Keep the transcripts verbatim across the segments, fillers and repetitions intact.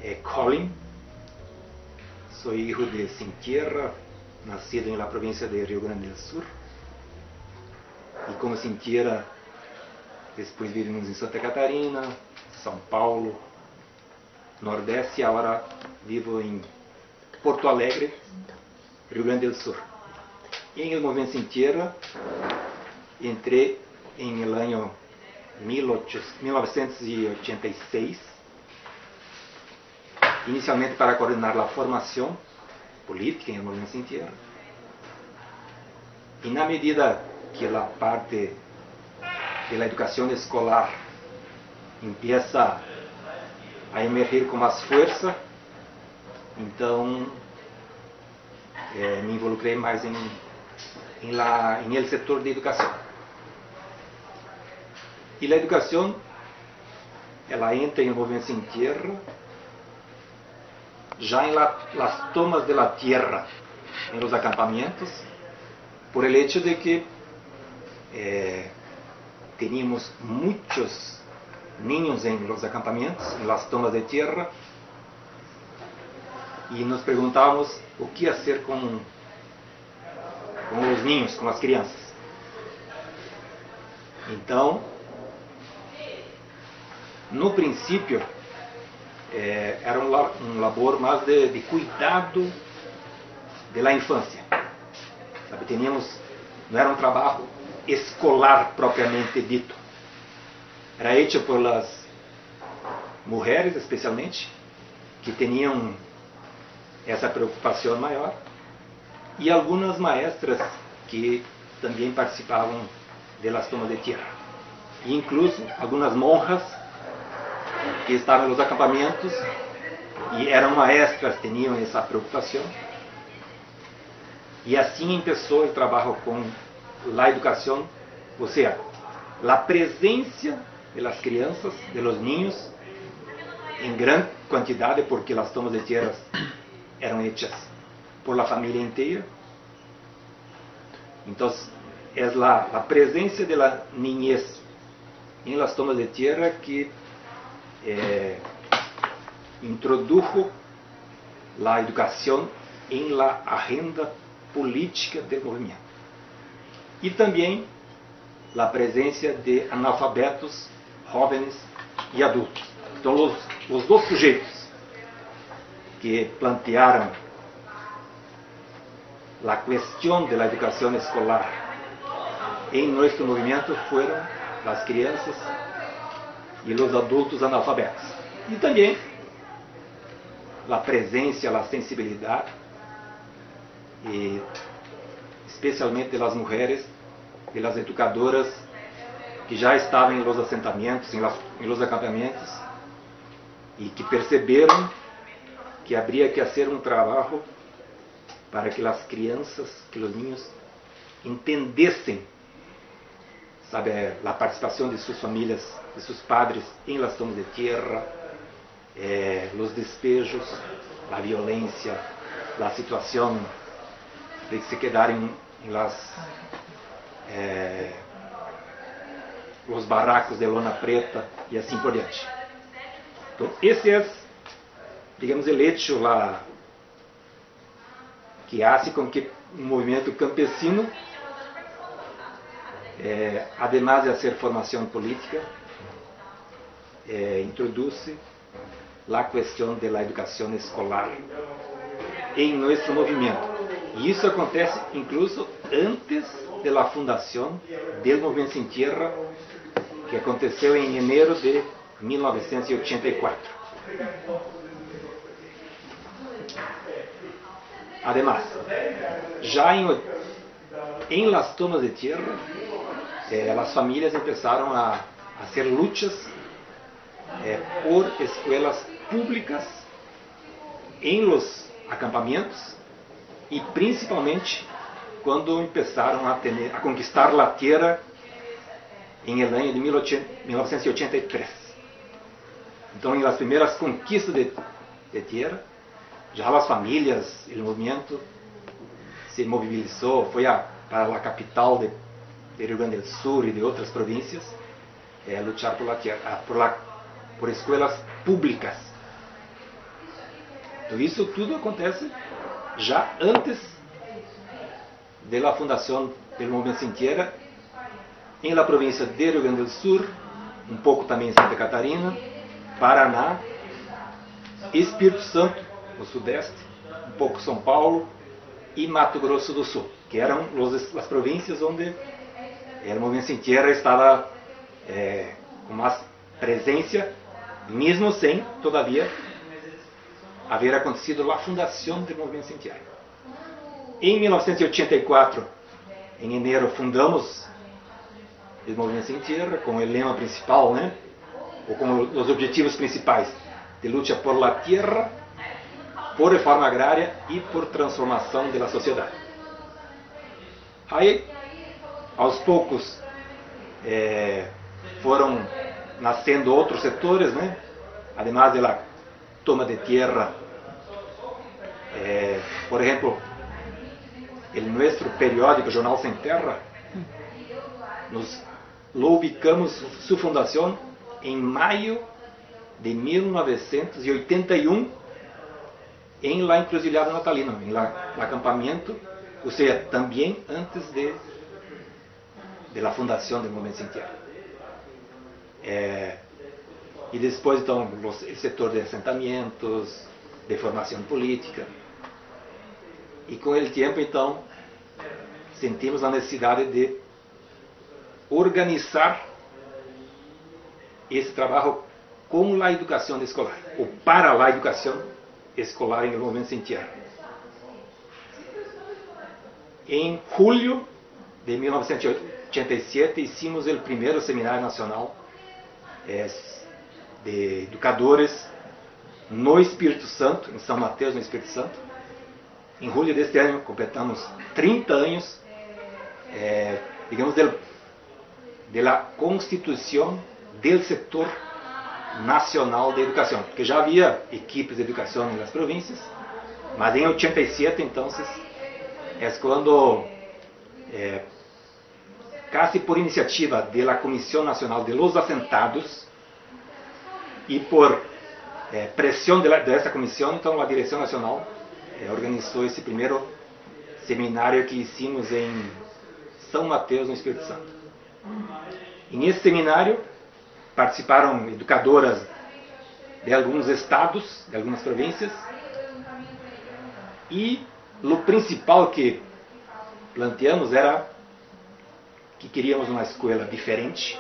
é Colin. Sou filho de Sin Tierra, nascido na província de Rio Grande do Sul. E como Sin Tierra, depois vivemos em Santa Catarina, São Paulo, Nordeste, e agora vivo em Porto Alegre, Rio Grande do Sul. E em el movimento Sin Tierra, entrei em el ano mil novecentos e ochenta e seis, inicialmente para coordenar a formação política em el movimento Sin Tierra. E na medida que a parte da educação escolar empieza a emergir com mais força, então eh, me involucrei mais em, em, la, em el setor de educação. E a educação, ela entra em movimento Sin Tierra já em la, las tomas de la tierra, em los acampamentos, por el hecho de que eh, teníamos muitos niños em los acampamentos, em las tomas de tierra, e nos perguntávamos o que fazer com, com os niños, com as crianças. Então, no princípio, eh, era um, um labor mais de, de cuidado da infância. Sabe, teníamos, não era um trabalho escolar propriamente dito. Era feito por las mulheres, especialmente, que tinham essa preocupação maior, e algumas maestras que também participavam das tomas de tierra. E incluso algumas monjas que estavam nos acampamentos e eram maestras, tinham essa preocupação. E assim começou o trabalho com a educação, ou seja, a presença das crianças, de los niños, em grande quantidade, porque as tomas de tierra eram hechas por la família inteira. Então, é a, a presença de la niñez em las tomas de tierra que eh, introdujo la educação em la agenda política do movimento. E também a presença de analfabetos, jovens e adultos. Então, os, os dois sujeitos que plantearam a questão da educação escolar em nosso movimento foram as crianças e os adultos analfabetos. E também a presença, a sensibilidade, e especialmente das mulheres, das educadoras que já estavam em los assentamentos, em los, em los acampamentos, e que perceberam que haveria que fazer um trabalho para que as crianças, que os niños entendessem, sabe, a participação de suas famílias, de seus padres em las tomas de tierra, eh, os despejos, a violência, a situação de se quedarem em las eh, os barracos de lona preta e assim por diante. Então, esse é, digamos, o hecho lá que hace com que o movimento campesino, eh, además de ser formação política, eh, introduz a questão da educação escolar em nosso movimento. E isso acontece incluso antes da fundação do movimento Sin Tierra, que aconteceu em janeiro de mil novecentos e ochenta e quatro. Además, já em, em las tomas de tierra, eh, as famílias começaram a, a hacer luchas eh, por escolas públicas em los acampamentos, e principalmente quando começaram a, tener, a conquistar a tierra em el ano de mil novecentos e ochenta e três. Então, em las primeiras conquistas de, de tierra, já as famílias, o movimento se mobilizou, foi a, para a capital de, de Rio Grande do Sul e de outras províncias, é, lutar por, la tierra, por, la, por escolas públicas. Então isso tudo acontece já antes da fundação do Movimento Sem Tierra, em la província de Rio Grande do Sul, um pouco também em Santa Catarina, Paraná, Espírito Santo, no Sudeste, um pouco São Paulo e Mato Grosso do Sul, que eram os, as províncias onde o Movimento Sem Tierra estava é, com mais presença, mesmo sem, todavia, haver acontecido a fundação do Movimento Sem Tierra. Em mil novecentos e oitenta e quatro, em janeiro, fundamos o Movimento Sem Tierra com o lema principal, né? Ou com os objetivos principais de luta por la tierra, por reforma agrária e por transformação da sociedade. Aí, aos poucos, é, foram nascendo outros setores, né? Además da toma de tierra, eh, por ejemplo, el nuestro periódico Jornal Sem Terra, nos lo ubicamos su fundación en mayo de mil novecientos y ochenta y uno en la encruzilhada natalina, en la, el acampamento, o sea, también antes de, de la fundación del Movimento Sem Tierra. Eh, e depois, então, o setor de assentamentos, de formação política. E com o tempo, então, sentimos a necessidade de organizar esse trabalho com a educação escolar, ou para a educação escolar em Movimento Sem Tierra. Em julho de mil novecentos e oitenta e sete, hicimos o primeiro seminário nacional eh, de educadores no Espírito Santo, em São Mateus, no Espírito Santo. Em julho deste ano, completamos trinta anos, eh, digamos, del, de la constituição do setor nacional de educação, porque já havia equipes de educação nas províncias, mas em oitenta e sete, então, é quando, eh, quase por iniciativa da Comissão Nacional de los Assentados, e por eh, pressão de dessa comissão, então a direção nacional eh, organizou esse primeiro seminário que hicimos em São Mateus, no Espírito Santo. E nesse seminário participaram educadoras de alguns estados, de algumas províncias, e o principal que planteamos era que queríamos uma escola diferente,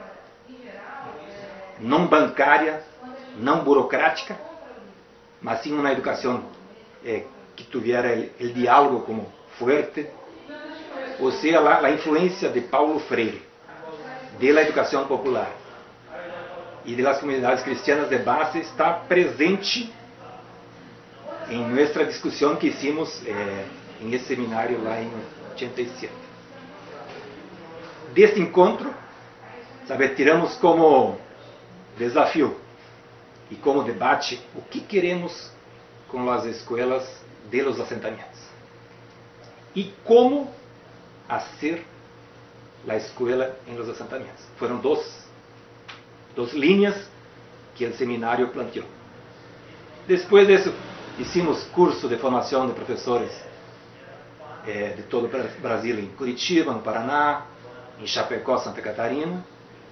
não bancária, não burocrática, mas sim uma educação eh, que tivesse o diálogo como forte, ou seja, a, a influência de Paulo Freire, da educação popular e das comunidades cristianas de base está presente em nossa discussão que hicimos eh, em esse seminário lá em oitenta e sete. Deste encontro, sabe, tiramos como desafio e como debate o que queremos com as escolas de los assentamentos e como fazer a escola em los assentamentos. Foram duas, duas linhas que o seminário planteou. Depois disso, hicimos curso de formação de professores eh, de todo o Brasil, em Curitiba, no Paraná, em Chapecó, Santa Catarina.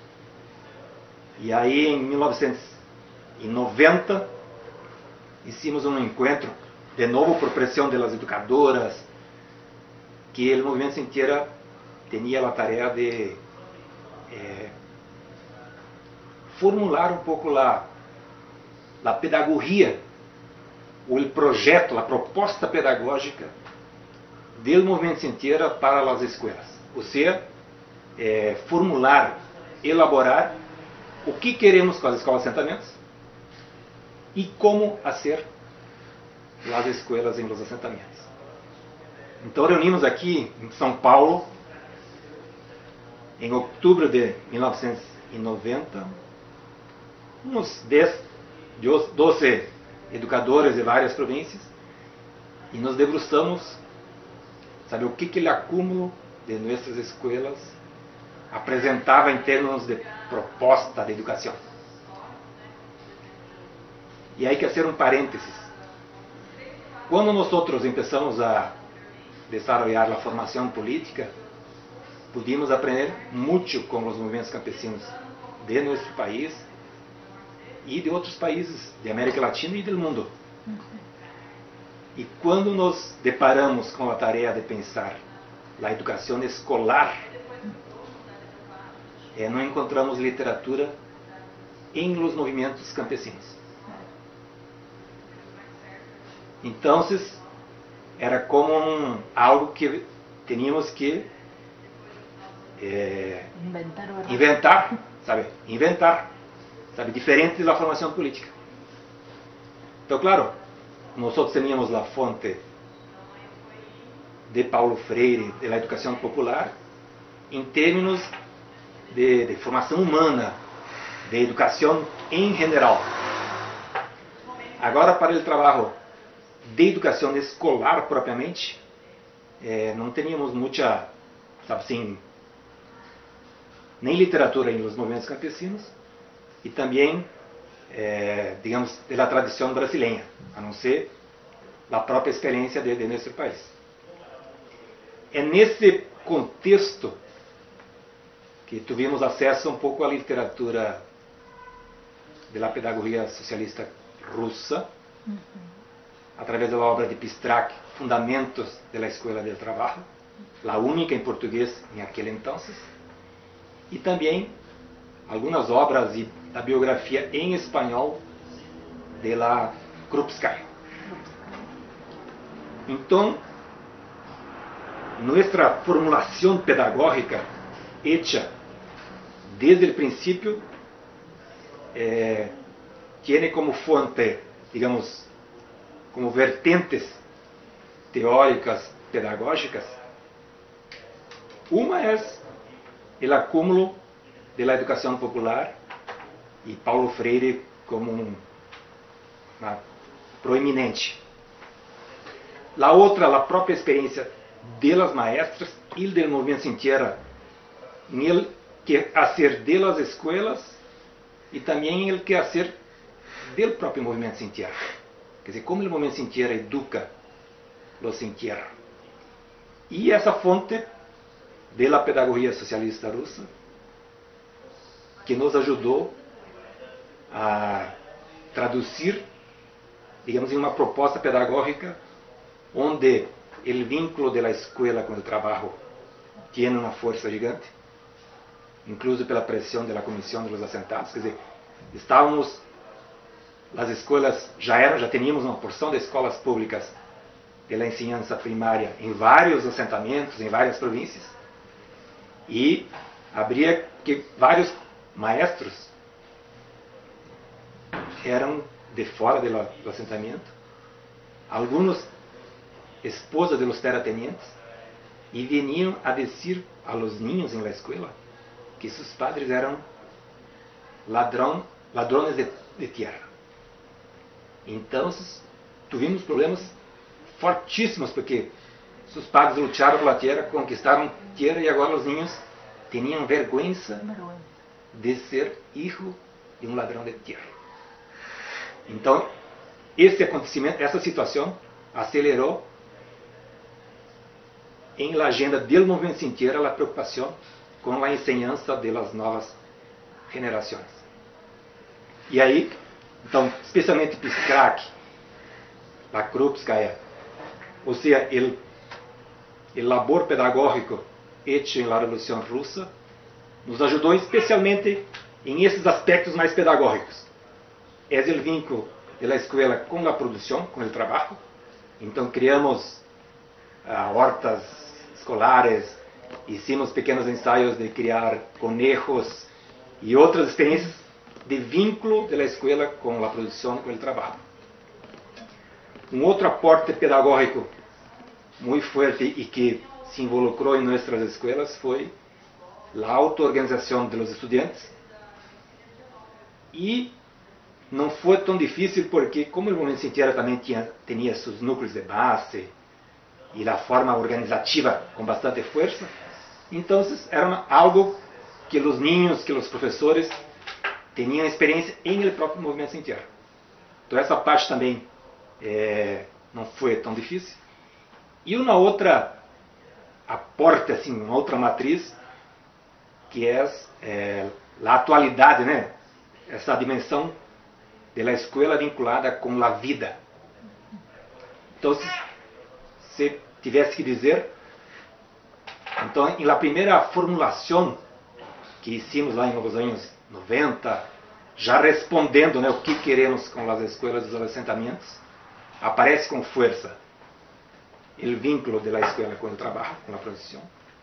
E aí, em mil novecentos e noventa, hicimos um encontro, de novo por pressão das educadoras, que o Movimento Sem Tierra tinha a tarefa de eh, formular um pouco a, a pedagogia, ou o projeto, a proposta pedagógica do Movimento Sem Tierra para as escolas. Ou seja, eh, formular, elaborar o que queremos com as escolas de assentamentos e como fazer as escolas em los assentamentos. Então reunimos aqui em São Paulo, em outubro de mil novecentos e noventa, uns dez, doze educadores de várias províncias, e nos debruçamos, sabe, o que que o acúmulo de nossas escolas apresentava em termos de proposta de educação. E aí que fazer um parênteses. quando nós começamos a desenvolver a formação política, pudimos aprender muito com os movimentos campesinos de nosso país e de outros países de América Latina e do mundo. E quando nos deparamos com a tarefa de pensar a educação escolar, eh, não encontramos literatura em los movimentos campesinos. Então, era como um, algo que tínhamos que eh, Inventar, inventar, sabe? Inventar, sabe? Diferente da formação política. Então, claro, nós tínhamos a fonte de Paulo Freire, da educação popular, em termos de, de formação humana, de educação em geral. Agora, para o trabalho de educação escolar propriamente, eh, não tínhamos muita, sabe assim, nem literatura em los movimentos campesinos e também, eh, digamos, da tradição brasileira, a não ser a própria experiência de, de nosso país. É nesse contexto que tivemos acesso um pouco à literatura da pedagogia socialista russa, uhum. através da obra de Pistrak, Fundamentos da Escola do Trabalho, a única em português naquele então, e também algumas obras e a biografia em espanhol de la Krupskaya. Então, nossa formulação pedagógica hecha desde o princípio eh, tiene como fonte, digamos, como vertentes teóricas pedagógicas. Uma é o acúmulo da educação popular e Paulo Freire como um, uma proeminente. A outra, a própria experiência delas maestras e do movimento sem tierra, em el quehacer de las escolas e também el quehacer do próprio movimento sem tierra. Quer dizer, como o movimento sem tierra educa os sem tierra. E essa fonte da pedagogia socialista russa, que nos ajudou a traduzir, digamos, em uma proposta pedagógica onde o vínculo da escola com o trabalho tem uma força gigante, incluso pela pressão da comissão dos assentados. Quer dizer, estávamos, as escolas já eram, já tínhamos uma porção de escolas públicas pela ensinança primária em vários assentamentos, em várias províncias, e havia que vários maestros eram de fora do, do assentamento, alguns esposas de los terratenientes, e vinham a dizer a los niños em la escola que seus padres eram ladrão, ladrones de, de tierra. Então, tivemos problemas fortíssimos, porque seus padres lutaram pela terra, conquistaram terra, e agora os niños tinham vergonha de ser filho de um ladrão de terra. Então, esse acontecimento, essa situação, acelerou em la agenda do movimento sem tierra a preocupação com a enseñança das novas gerações. E aí, então, especialmente Pistrak, a Krupskaya, ou seja, o, o labor pedagógico hecho em la Revolução Russa, nos ajudou especialmente em esses aspectos mais pedagógicos. É o vínculo da escola com a produção, com o trabalho. Então, criamos ah, hortas escolares, hicimos pequenos ensaios de criar conejos e outras experiências de vínculo da escola com a produção, com o trabalho. Um outro aporte pedagógico muito forte e que se involucrou em nossas escolas foi a auto-organização dos estudantes. E não foi tão difícil porque, como o movimento sem tierra também tinha, tinha seus núcleos de base e a forma organizativa com bastante força, então era algo que os niños, que os professores tinham experiência em el próprio movimento sem tierra. Então essa parte também é, não foi tão difícil. E uma outra aporte, assim, uma outra matriz, que é, é a atualidade, né? Essa dimensão da escola vinculada com a vida. Então, se, se tivesse que dizer, então, na primeira formulação que hicimos lá nos anos noventa, já respondendo, né, o que queremos com as escolas dos assentamentos, aparece com força o vínculo da escola com o trabalho, com a produção,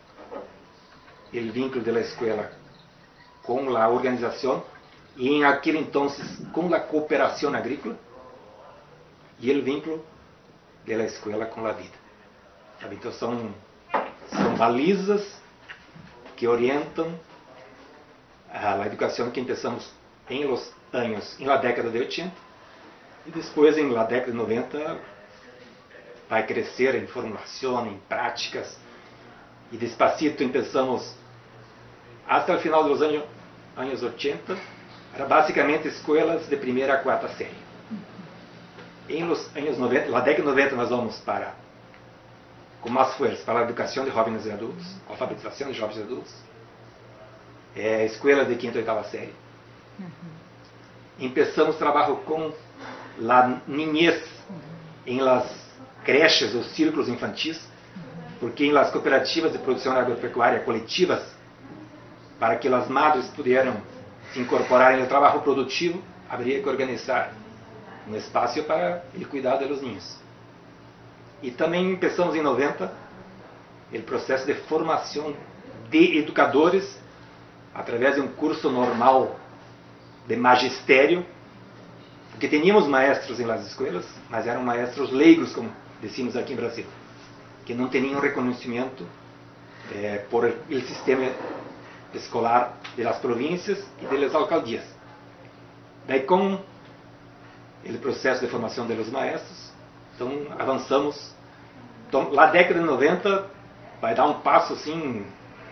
o vínculo da escola com a organização e, em aquele entonces, com a cooperação agrícola, e o vínculo da escola com a vida. Então, são, são balizas que orientam a educação que começamos em los anos, em la década de oitenta, e depois, em la década de noventa, vai crescer em formulação, em práticas, e despacito começamos, até o final dos anos, anos oitenta, era basicamente escolas de primeira a quarta série. Em los anos noventa, na década de noventa, nós vamos para, com mais força, para a educação de jovens e adultos, alfabetização de jovens e adultos, é, escolas de quinta e oitava série. Uhum. Começamos trabalho com a niñez em las creches ou círculos infantis, porque em las cooperativas de produção agropecuária coletivas, para que as madres pudieran se incorporar no trabalho produtivo, haveria que organizar um espaço para o cuidado dos niños. E também começamos em noventa o processo de formação de educadores através de um curso normal de magistério, porque tínhamos maestros em las escolas, mas eram maestros leigos, como decimos aqui em Brasil, que não tinham reconhecimento eh, por o sistema escolar das províncias e das alcaldias. Daí, com o processo de formação dos maestros, então avançamos. Então, na década de noventa, vai dar um passo assim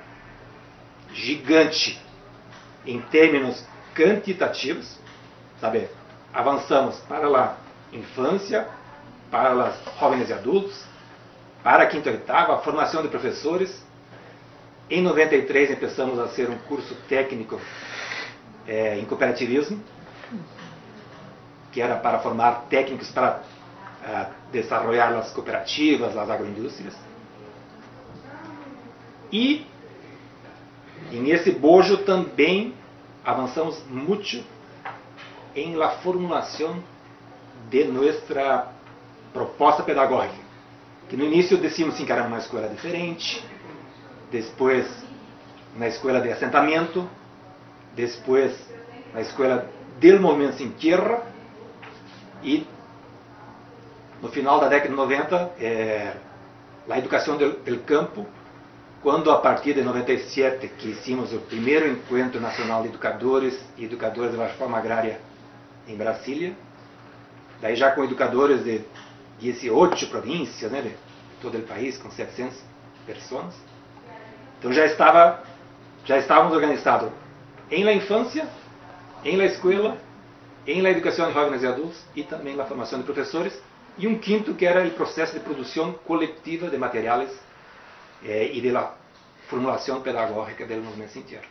gigante em termos quantitativos, sabe? Avançamos para a infância, para os jovens e adultos, para a quinta e oitava, a formação de professores. Em noventa e três começamos a ser um curso técnico é, em cooperativismo, que era para formar técnicos para uh, desenvolver as cooperativas, as agroindústrias. E em esse bojo também avançamos muito em la formulação de nossa proposta pedagógica, que no início decidimos que era uma escola diferente, depois na escola de assentamento, depois na escola del movimento sem terra, e no final da década de noventa, é, a educação do, do campo, quando a partir de noventa e sete que hicimos o primeiro encontro nacional de educadores e educadoras da reforma agrária em Brasília, daí já com educadores de dezoito províncias, né, de todo o país, com setecentas pessoas. Então já estava, já estávamos organizados em la infância, em la escola, em la educação de jovens e adultos e também na formação de professores, e um quinto que era o processo de produção coletiva de materiais eh, e de la formulação pedagógica do movimento sem terra.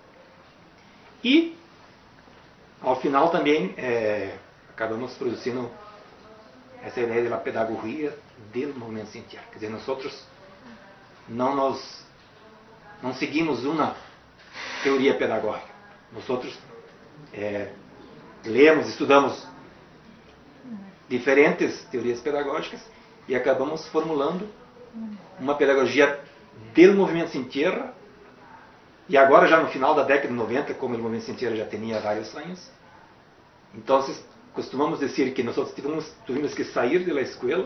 E ao final também eh, acabamos produzindo essa ideia da pedagogia do movimento sem terra. Quer dizer, nós outros não nos não seguimos uma teoria pedagógica. Nós outros é, lemos, estudamos diferentes teorias pedagógicas e acabamos formulando uma pedagogia do movimento sem terra. E agora, já no final da década de noventa, como o movimento sem terra já tinha vários anos, então costumamos dizer que nós tivemos, tivemos que sair da escola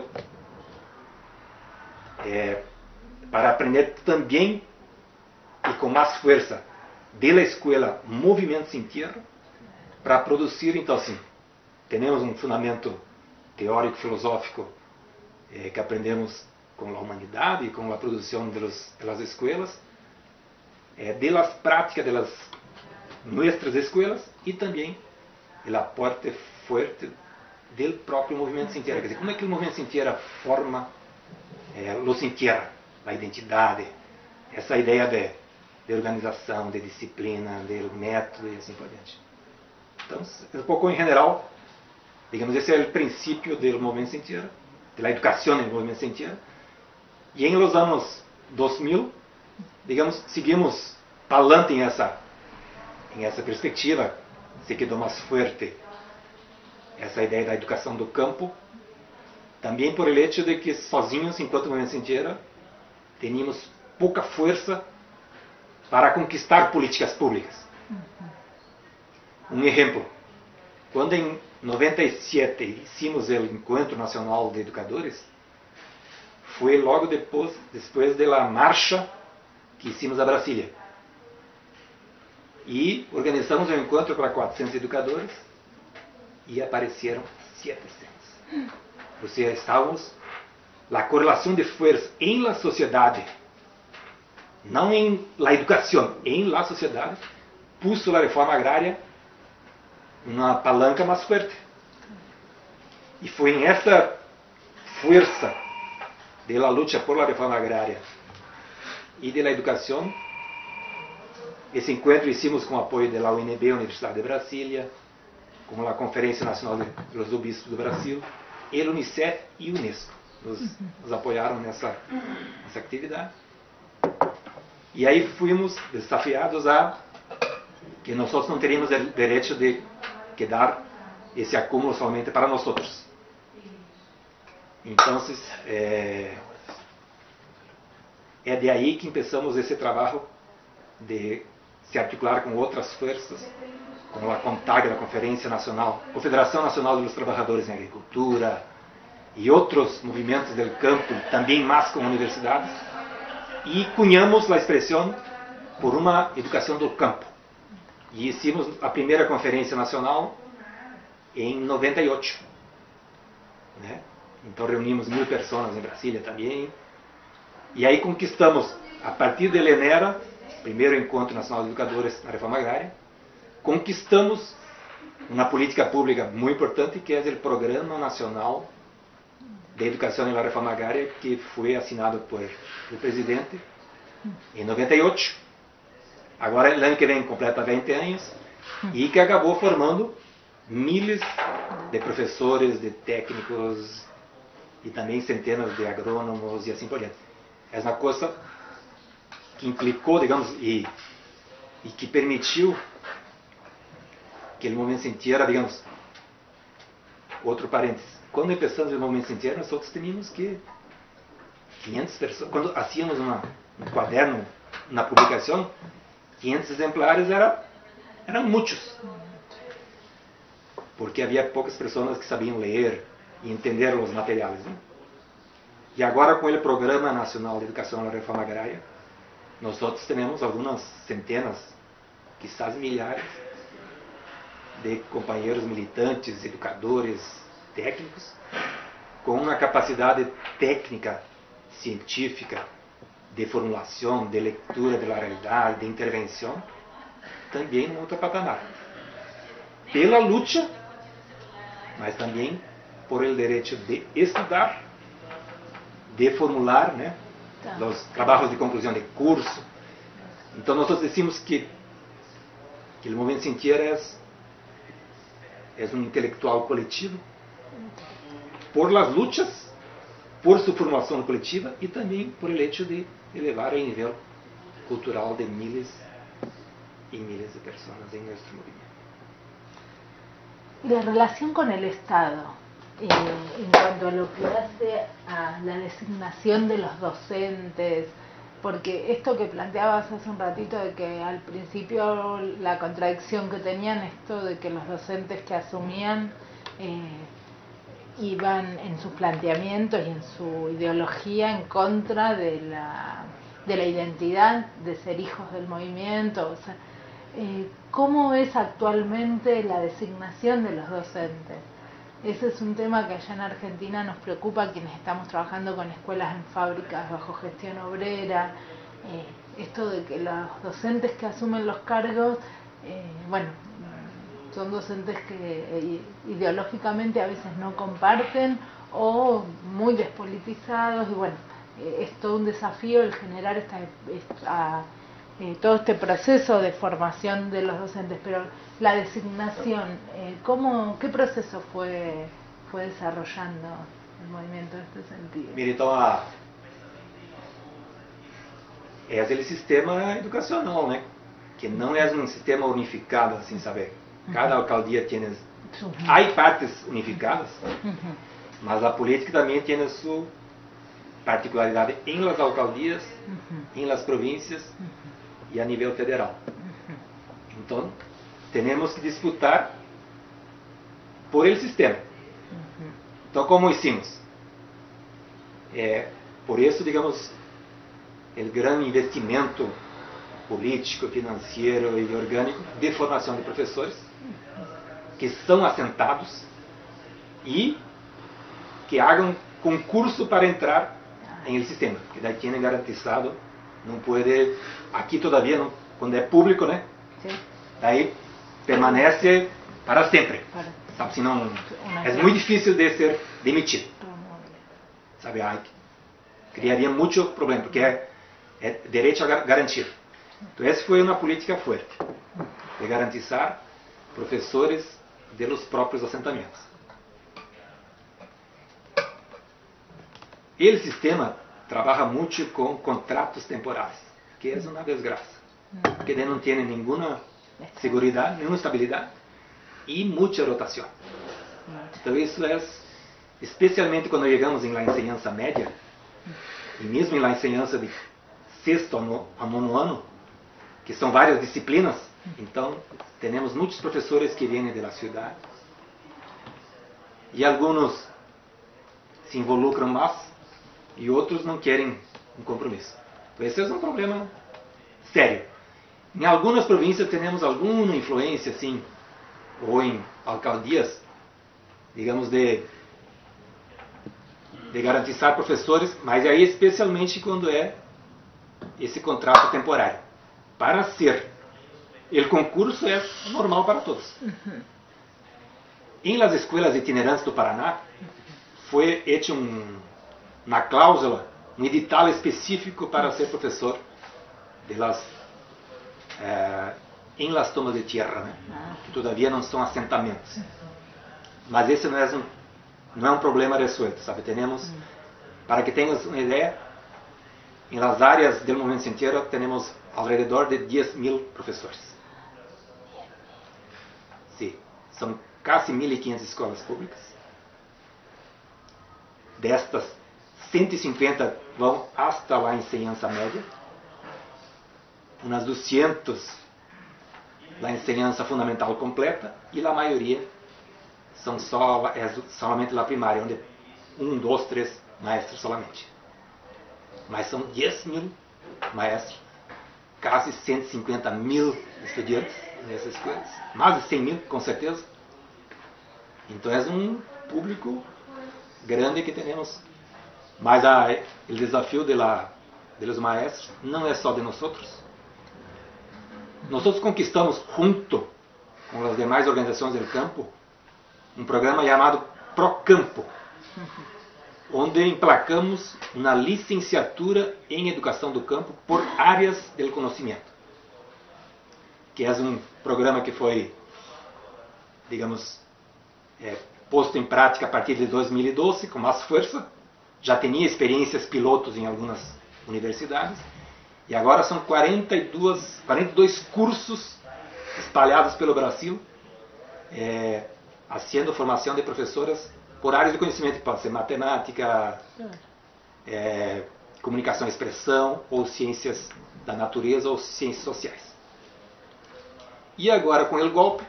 é, para aprender também e com mais força da escola movimento sem terra, para produzir. Então, assim, temos um fundamento teórico filosófico eh, que aprendemos com a humanidade e com a produção das escolas, eh, das práticas das nossas escolas, e também o aporte forte del próprio movimento sem terra. Quer dizer, como é que o movimento sem terra forma é, o sem terra, a identidade, essa ideia de, de organização, de disciplina, de método e assim por diante. Então, um pouco em geral, digamos, esse é o princípio do movimento sem terra, da educação no movimento sem terra. E em los anos dois mil, digamos, seguimos falando em essa, em essa perspectiva, se quedou mais forte essa ideia da educação do campo, também por el hecho de que sozinhos, enquanto movimento sem terra, teníamos pouca força para conquistar políticas públicas. Um exemplo, quando em noventa e sete hicimos o Encontro Nacional de Educadores, foi logo depois, depois da marcha que hicimos a Brasília. E organizamos um encontro para quatrocentos educadores e apareceram setecentos. Ou seja, estávamos, a correlação de força em la sociedade, não em la educação, em la sociedade, puso a reforma agrária uma palanca mais forte. E foi em essa força de la lucha por la reforma agrária e de la educação, esse encontro hicimos com o apoio da U N B, Universidade de Brasília, com a Conferência Nacional dos Obispos do Brasil, e o Unicef e o Unesco nos, nos apoiaram nessa, nessa atividade. E aí fomos desafiados a que nós não teríamos o direito de quedar esse acúmulo somente para nós outros. Então, é, é de aí que começamos esse trabalho de se articular com outras forças, como a CONTAG, a Conferência Nacional, Confederação Nacional dos Trabalhadores em Agricultura, e outros movimentos do campo, também mais com universidades, e cunhamos a expressão por uma educação do campo. E hicimos a primeira Conferência Nacional em noventa e oito. Né? Então reunimos mil pessoas em Brasília também. E aí conquistamos, a partir de Lenera, primeiro Encontro Nacional de Educadores na Reforma Agrária, conquistamos uma política pública muito importante, que é o Programa Nacional de Educação na Reforma Agrária, que foi assinado por o presidente em noventa e oito. Agora, no ano que vem, completa vinte anos, e que acabou formando miles de professores, de técnicos, e também centenas de agrônomos e assim por diante. É uma coisa que implicou, digamos, e, e que permitiu que o movimento sem terra, digamos, outro parênteses, quando começamos o movimento sem terra, nós outros tínhamos que quinhentas pessoas, quando hacíamos uma, um quaderno na publicação, quinhentos exemplares era, eram muitos, porque havia poucas pessoas que sabiam ler e entender os materiais. Né? E agora, com o Programa Nacional de Educação na Reforma Agrária, nós outros temos algumas centenas, quizás milhares, de companheiros militantes, educadores, técnicos, com uma capacidade técnica, científica, de formulação, de leitura da realidade, de intervenção, também em outro patamar. Pela luta, mas também por el direito de estudar, de formular, né, tá. os trabalhos de conclusão de curso. Então nós decimos que, que o movimento sem terra é, é um intelectual coletivo, por las lutas, por sua formação coletiva e também por el hecho de elevar o nível cultural de miles e miles de pessoas em nosso movimento. La relación con el Estado, eh, en cuanto a lo que hace a la designación de los docentes, porque esto que planteabas hace un ratito de que al principio la contradicción que tenían esto de que los docentes que asumían eh, iban en sus planteamientos y en su ideología en contra de la, de la identidad de ser hijos del movimiento. O sea, eh, ¿cómo es actualmente la designación de los docentes? Ese es un tema que allá en Argentina nos preocupa, quienes estamos trabajando con escuelas en fábricas bajo gestión obrera. Eh, esto de que los docentes que asumen los cargos, eh, bueno, son docentes que eh, ideológicamente a veces no comparten o muy despolitizados y bueno, eh, es todo un desafío el generar esta, esta eh, todo este proceso de formación de los docentes, pero la designación, eh, ¿cómo, qué proceso fue, fue desarrollando el movimiento en este sentido? Mira, então, a, é aquele sistema educacional, né? Que não é um sistema unificado, assim, sabe? Cada alcaldia tem... Há partes unificadas, mas a política também tem sua particularidade em las alcaldias, em las províncias e a nível federal. Então, temos que disputar por el sistema. Então, como hicimos? É, por isso, digamos, o grande investimento político, financeiro e orgânico de formação de professores que são assentados e que hagam concurso para entrar em el sistema, que daí tem garantizado, não pode, aqui todavia, não, quando é público, né? Sim. Daí permanece para sempre, para. Sabe, senão é muito difícil de ser demitido, sabe, aí criaria muito problema, porque é, é direito garantido. Então essa foi uma política forte, de garantizar professores de los próprios assentamentos. E o sistema trabalha muito com contratos temporais, que é uma desgraça, porque não tem nenhuma segurança, nenhuma estabilidade e muita rotação. Então isso é, especialmente quando chegamos em la enseñanza média, e mesmo em la enseñanza de sexto a nono ano, que são várias disciplinas, então temos muitos professores que vêm da cidade e alguns se involucram mais e outros não querem um compromisso. Então esse é um problema sério. Em algumas províncias temos alguma influência, assim, ou em alcaldias, digamos, de, de garantizar professores, mas aí especialmente quando é esse contrato temporário. Para ser, o concurso é normal para todos. Uhum. Em las escolas itinerantes do Paraná, foi hecho um, uma cláusula, um edital específico para ser professor de las, eh, em las tomas de tierra, né? Que todavia não são assentamentos. Mas esse não é um, não é um problema resuelto, sabe? Temos, para que tenhas uma ideia, em las áreas do movimento sem tierra, temos alrededor de dez mil professores. Sim, são quase mil e quinhentas escolas públicas. Destas, cento e cinquenta vão hasta a enseñanza média, umas duzentas a enseñanza fundamental completa e a maioria são só é somente a primária, onde um, dois, três maestros somente. Mas são dez mil maestros, quase cento e cinquenta mil estudantes nessas escolas, mais de cem mil com certeza. Então é um público grande que temos. Mas a, o desafio de, la, de los maestros não é só de nós. Nós conquistamos, junto com as demais organizações do campo, um programa chamado Procampo, onde emplacamos uma licenciatura em Educação do Campo por áreas do conhecimento, que é um programa que foi, digamos, é, posto em prática a partir de dois mil e doze, com mais força. Já tinha experiências pilotos em algumas universidades, e agora são quarenta e dois, quarenta e dois cursos espalhados pelo Brasil, é, haciendo formação de professoras por áreas de conhecimento, pode ser matemática, é, comunicação e expressão, ou ciências da natureza, ou ciências sociais. E agora com o golpe,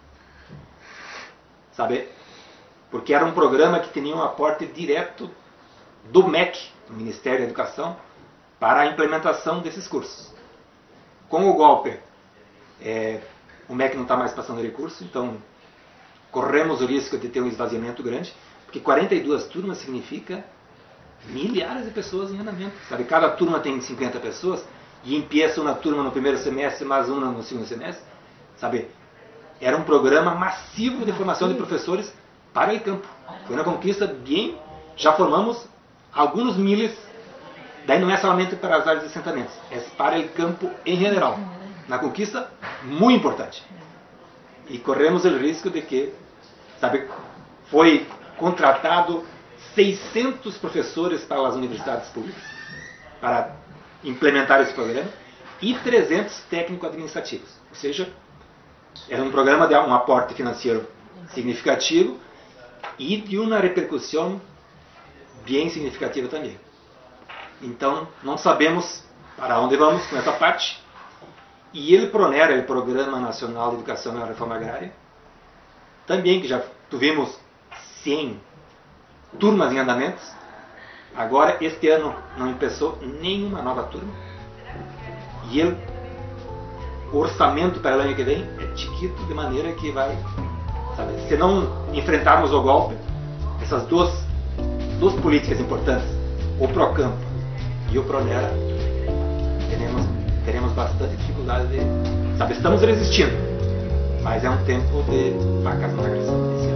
sabe, porque era um programa que tinha um aporte direto do M E C, do Ministério da Educação, para a implementação desses cursos. Com o golpe, é, o M E C não está mais passando recurso, então corremos o risco de ter um esvaziamento grande, porque quarenta e duas turmas significa milhares de pessoas em andamento. Sabe? Cada turma tem cinquenta pessoas, e empieza uma turma no primeiro semestre, mais uma no segundo semestre. Sabe? era um programa massivo de formação de professores para o campo. Foi uma conquista bem... Já formamos alguns miles, daí não é somente para as áreas de assentamentos, é para o campo em geral. Uma conquista muito importante. E corremos o risco de que, sabe, foi contratado seiscentos professores para as universidades públicas para implementar esse programa e trezentos técnico-administrativos. Ou seja, era um programa de um aporte financeiro significativo e de uma repercussão bem significativa também. Então, não sabemos para onde vamos com essa parte. E ele Pronera, o Programa Nacional de Educação e Reforma Agrária, também que já tivemos cem turmas em andamentos. Agora, este ano, não começou nenhuma nova turma. E ele, o orçamento para o ano que vem é chiquito, de maneira que vai... Sabe, se não enfrentarmos o golpe, essas duas, duas políticas importantes, o Procampo e o Pronera, teremos, teremos bastante dificuldade de... Sabe, estamos resistindo, mas é um tempo de facas magras.